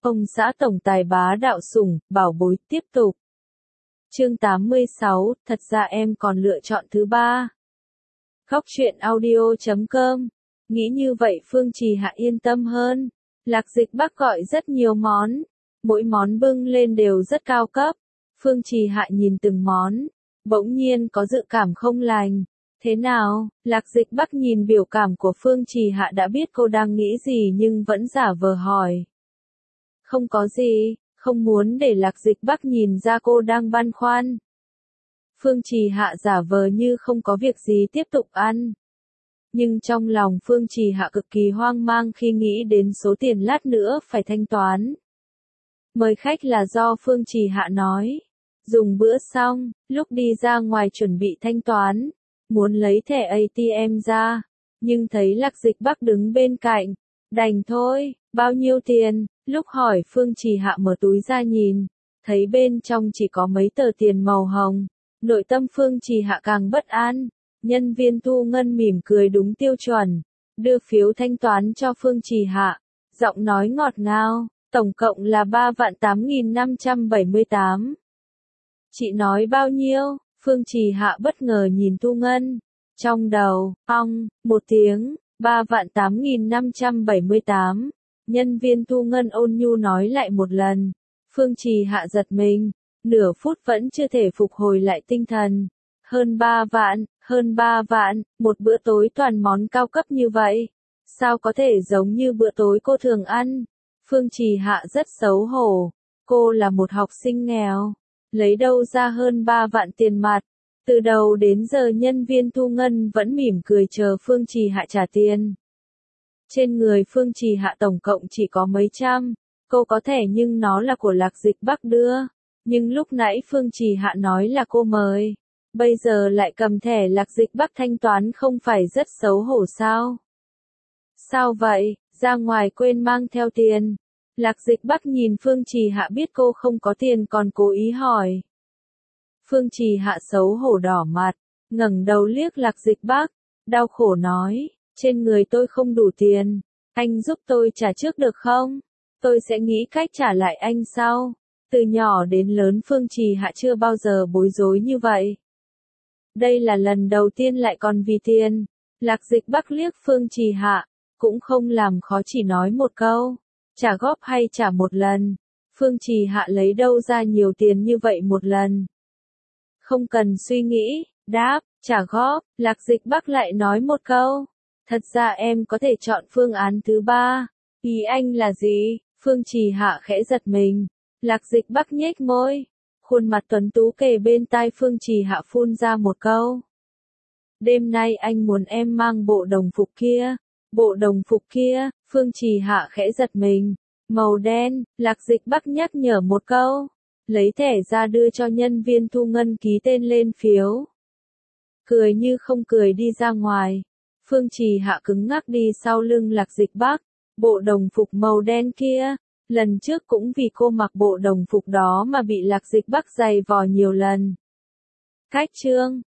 Ông xã tổng tài bá đạo sủng, bảo bối tiếp tục. Chương 86, thật ra em còn lựa chọn thứ ba. Góc truyện audio.com. Nghĩ như vậy Phương Trì Hạ yên tâm hơn. Lạc Dịch Bắc gọi rất nhiều món. Mỗi món bưng lên đều rất cao cấp. Phương Trì Hạ nhìn từng món. Bỗng nhiên có dự cảm không lành. Thế nào? Lạc Dịch Bắc nhìn biểu cảm của Phương Trì Hạ đã biết cô đang nghĩ gì nhưng vẫn giả vờ hỏi. Không có gì, không muốn để Lạc Dịch Bắc nhìn ra cô đang băn khoăn. Phương Trì Hạ giả vờ như không có việc gì tiếp tục ăn. Nhưng trong lòng Phương Trì Hạ cực kỳ hoang mang khi nghĩ đến số tiền lát nữa phải thanh toán. Mời khách là do Phương Trì Hạ nói. Dùng bữa xong, lúc đi ra ngoài chuẩn bị thanh toán, muốn lấy thẻ ATM ra, nhưng thấy Lạc Dịch Bắc đứng bên cạnh. Đành thôi, bao nhiêu tiền? Lúc hỏi Phương Trì Hạ mở túi ra nhìn, thấy bên trong chỉ có mấy tờ tiền màu hồng. Nội tâm Phương Trì Hạ càng bất an. Nhân viên thu ngân mỉm cười đúng tiêu chuẩn, đưa phiếu thanh toán cho Phương Trì Hạ, giọng nói ngọt ngào, tổng cộng là 3.8578. Chị nói bao nhiêu? Phương Trì Hạ bất ngờ nhìn thu ngân. Trong đầu, một tiếng, 3.8578. Nhân viên thu ngân ôn nhu nói lại một lần. Phương Trì Hạ giật mình, nửa phút vẫn chưa thể phục hồi lại tinh thần. Hơn 3 vạn, một bữa tối toàn món cao cấp như vậy. Sao có thể giống như bữa tối cô thường ăn? Phương Trì Hạ rất xấu hổ. Cô là một học sinh nghèo. Lấy đâu ra hơn 3 vạn tiền mặt? Từ đầu đến giờ nhân viên thu ngân vẫn mỉm cười chờ Phương Trì Hạ trả tiền. Trên người Phương Trì Hạ tổng cộng chỉ có mấy trăm. Cô có thẻ nhưng nó là của Lạc Dịch Bắc đưa. Nhưng lúc nãy Phương Trì Hạ nói là cô mời. Bây giờ lại cầm thẻ Lạc Dịch Bắc thanh toán không phải rất xấu hổ sao? Sao vậy, ra ngoài quên mang theo tiền. Lạc Dịch Bắc nhìn Phương Trì Hạ biết cô không có tiền còn cố ý hỏi. Phương Trì Hạ xấu hổ đỏ mặt, ngẩng đầu liếc Lạc Dịch Bắc, đau khổ nói, trên người tôi không đủ tiền, anh giúp tôi trả trước được không? Tôi sẽ nghĩ cách trả lại anh sau. Từ nhỏ đến lớn Phương Trì Hạ chưa bao giờ bối rối như vậy. Đây là lần đầu tiên lại còn vì tiền. Lạc Dịch Bắc liếc Phương Trì Hạ, cũng không làm khó chỉ nói một câu. Trả góp hay trả một lần? Phương Trì Hạ lấy đâu ra nhiều tiền như vậy một lần? Không cần suy nghĩ, đáp, trả góp. Lạc Dịch Bắc lại nói một câu. Thật ra em có thể chọn phương án thứ ba. Ý anh là gì? Phương Trì Hạ khẽ giật mình. Lạc Dịch Bắc nhếch môi. Khuôn mặt tuấn tú kề bên tai Phương Trì Hạ phun ra một câu. Đêm nay anh muốn em mang bộ đồng phục kia. Bộ đồng phục kia, Phương Trì Hạ khẽ giật mình. Màu đen, Lạc Dịch Bắc nhắc nhở một câu. Lấy thẻ ra đưa cho nhân viên thu ngân ký tên lên phiếu. Cười như không cười đi ra ngoài. Phương Trì Hạ cứng ngắc đi sau lưng Lạc Dịch Bắc. Bộ đồng phục màu đen kia. Lần trước cũng vì cô mặc bộ đồng phục đó mà bị Lạc Dịch Bắc giày vò nhiều lần. Cách chương